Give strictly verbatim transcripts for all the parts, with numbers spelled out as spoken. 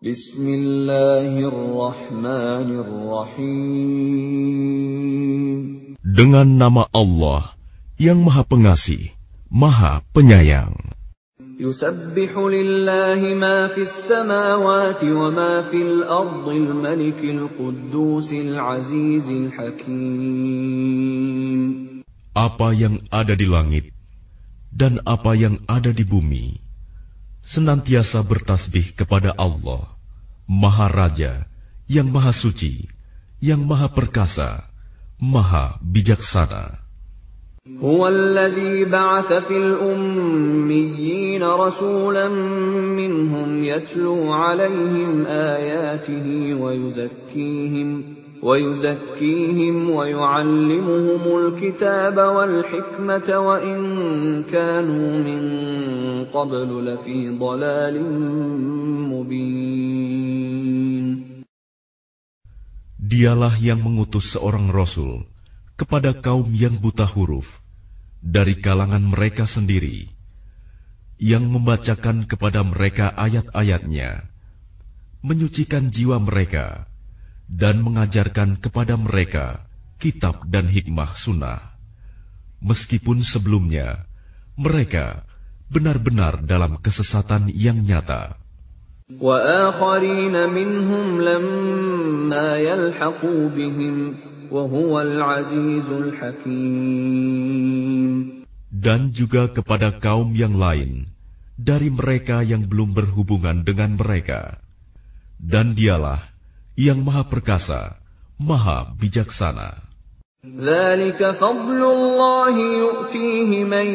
Bismillahirrahmanirrahim. Dengan nama Allah yang Maha Pengasih, Maha Penyayang. Yusabbihu lillahi ma fis samawati wa ma fil ardil malikil quddusil azizil hakim. Apa yang ada di langit dan apa yang ada di bumi senantiasa bertasbih kepada Allah, Maha Raja, yang Maha Suci, yang Maha Perkasa, Maha Bijaksana. Huwa alladhi ba'atha fil ummiyyin rasulan minhum yatlu 'alayhim ayatihi wa yuzakkihim wa yuzakkihim wa yu'allimuhumul kitaba wal hikmata wa in kanu min qablu lafi dhalalin mubin. Dialah yang mengutus seorang rasul kepada kaum yang buta huruf dari kalangan mereka sendiri, yang membacakan kepada mereka ayat-ayatnya, menyucikan jiwa mereka, dan mengajarkan kepada mereka kitab dan hikmah sunnah, meskipun sebelumnya mereka benar-benar dalam kesesatan yang nyata. وَآخَرِينَ مِنْهُمْ لَمَّا يَلْحَقُوا بِهِمْ وَهُوَ الْعَزِيزُ الْحَكِيمُ. Dan juga kepada kaum yang lain dari mereka yang belum berhubungan dengan mereka, dan Dialah yang Maha Perkasa, Maha Bijaksana. ذَلِكَ فَضْلُ اللَّهِ يُؤْتِيهِ مَن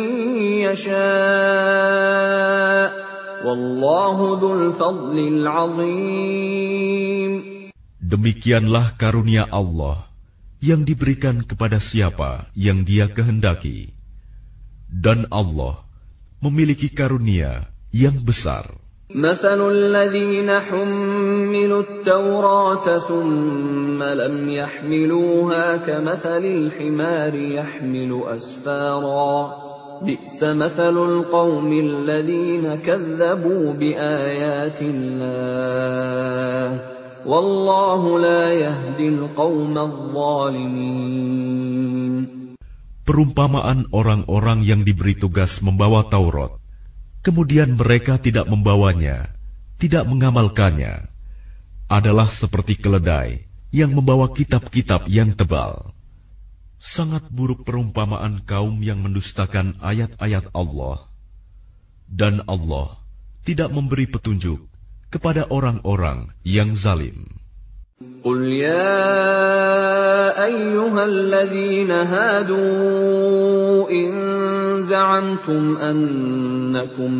يَشَاءُ وَاللَّهُ ذُو الْفَضْلِ الْعَظِيمِ. Demikianlah karunia Allah yang diberikan kepada siapa yang Dia kehendaki, dan Allah memiliki karunia yang besar. مثل الذين حملوا التوراة ثم لم يحملوها كمثل الحمار يحمل أسفارا بئس مثل القوم الذين كذبوا بآيات الله والله لا يهدي القوم الظالمين. Perumpamaan orang-orang yang diberi tugas membawa Taurat, kemudian mereka tidak membawanya, tidak mengamalkannya, adalah seperti keledai yang membawa kitab-kitab yang tebal. Sangat buruk perumpamaan kaum yang mendustakan ayat-ayat Allah. Dan Allah tidak memberi petunjuk kepada orang-orang yang zalim. قل يا أيها الذين هادوا إن زعمتم أنكم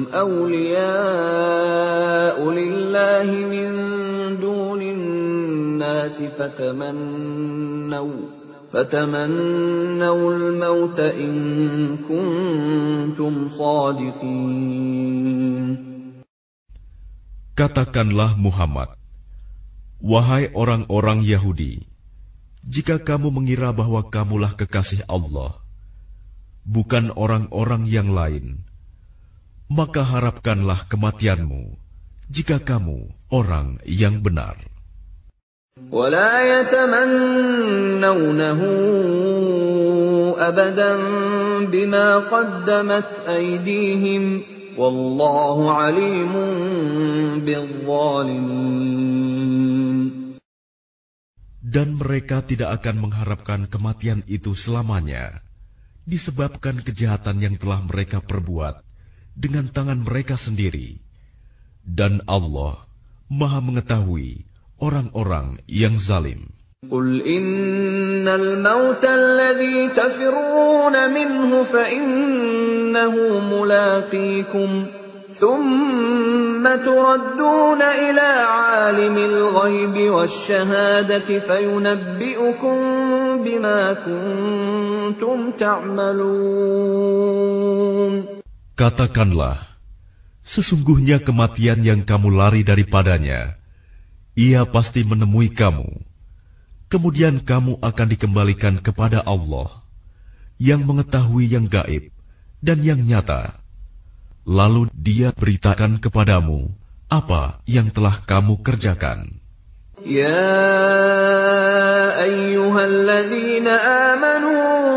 أولياء لله من دون الناس فتمنوا فتمنوا الموت إن كنتم صادقين. Katakanlah Muhammad, wahai orang-orang Yahudi, jika kamu mengira bahwa kamulah kekasih Allah, bukan orang-orang yang lain, maka harapkanlah kematianmu jika kamu orang yang benar. وَلَا يَتَمَنَّوْنَهُ أَبَدًا بِمَا قَدَّمَتْ أَيْدِيهِمْ وَاللَّهُ عَلِيمٌ بِالظَّالِمِينَ. Dan mereka tidak akan mengharapkan kematian itu selamanya, disebabkan kejahatan yang telah mereka perbuat dengan tangan mereka sendiri. Dan Allah Maha mengetahui orang-orang yang zalim. قُلْ إِنَّ الْمَوْتَ الَّذِي تَفِرُّونَ مِنْهُ فَإِنَّهُ مُلَاقِيكُمْ ثُمَّ تُرَدُّونَ إِلَى عَالِمِ الْغَيْبِ وَالشَّهَادَةِ فَيُنَبِّئُكُم بِمَا كُنتُمْ تَعْمَلُونَ. Katakanlah, sesungguhnya kematian yang kamu lari daripadanya, ia pasti menemui kamu. Kemudian kamu akan dikembalikan kepada Allah, yang mengetahui yang gaib dan yang nyata. Lalu Dia beritakan kepadamu apa yang telah kamu kerjakan. Ya ayyuhalladzina amanu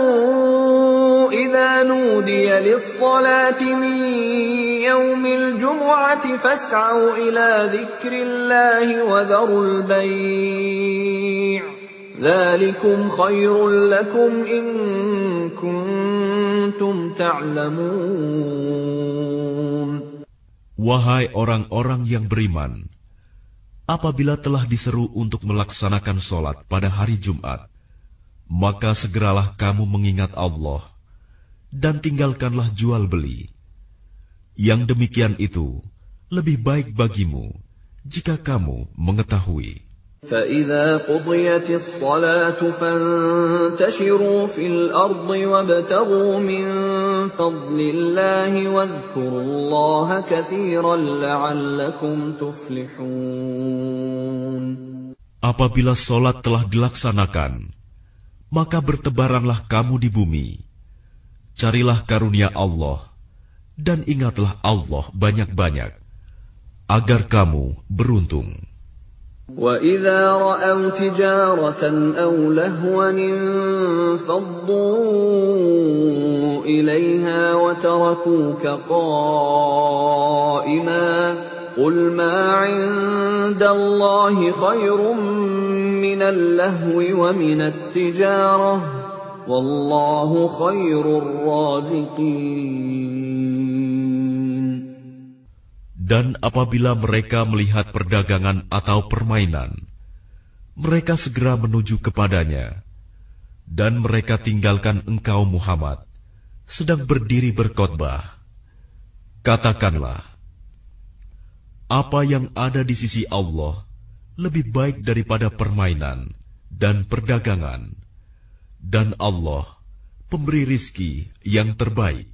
idza nudiya lis-salati min yaumil jumu'ati fas'au ila dzikrillahi wa dharul bai' dzalikum khairul lakum in kuntum ta'lamun. Wahai orang-orang yang beriman, apabila telah diseru untuk melaksanakan sholat pada hari Jumat, maka segeralah kamu mengingat Allah dan tinggalkanlah jual beli. Yang demikian itu lebih baik bagimu jika kamu mengetahui. فَإِذَا قُضِيَتِ الصَّلَاةُ فَانتَشِرُوا فِي الْأَرْضِ وَابْتَغُوا مِن فَضْلِ اللَّهِ وَاذْكُرُوا اللَّهَ كَثِيرًا لَّعَلَّكُمْ تُفْلِحُونَ. Apabila sholat telah dilaksanakan, maka bertebaranlah kamu di bumi. Carilah karunia Allah, dan ingatlah Allah banyak-banyak, agar kamu beruntung. وَإِذَا رَأَوْا تِجَارَةً أَوْ لَهْوًا انفَضُّوا إِلَيْهَا وَتَرَكُوكَ قَائِمًا قُلْ مَا عِندَ اللَّهِ خَيْرٌ مِّنَ اللَّهْوِ وَمِنَ التِّجَارَةِ وَاللَّهُ خَيْرُ الرَّازِقِينَ. Dan apabila mereka melihat perdagangan atau permainan, mereka segera menuju kepadanya, dan mereka tinggalkan engkau Muhammad, sedang berdiri berkhotbah. Katakanlah, apa yang ada di sisi Allah lebih baik daripada permainan dan perdagangan, dan Allah pemberi rizki yang terbaik.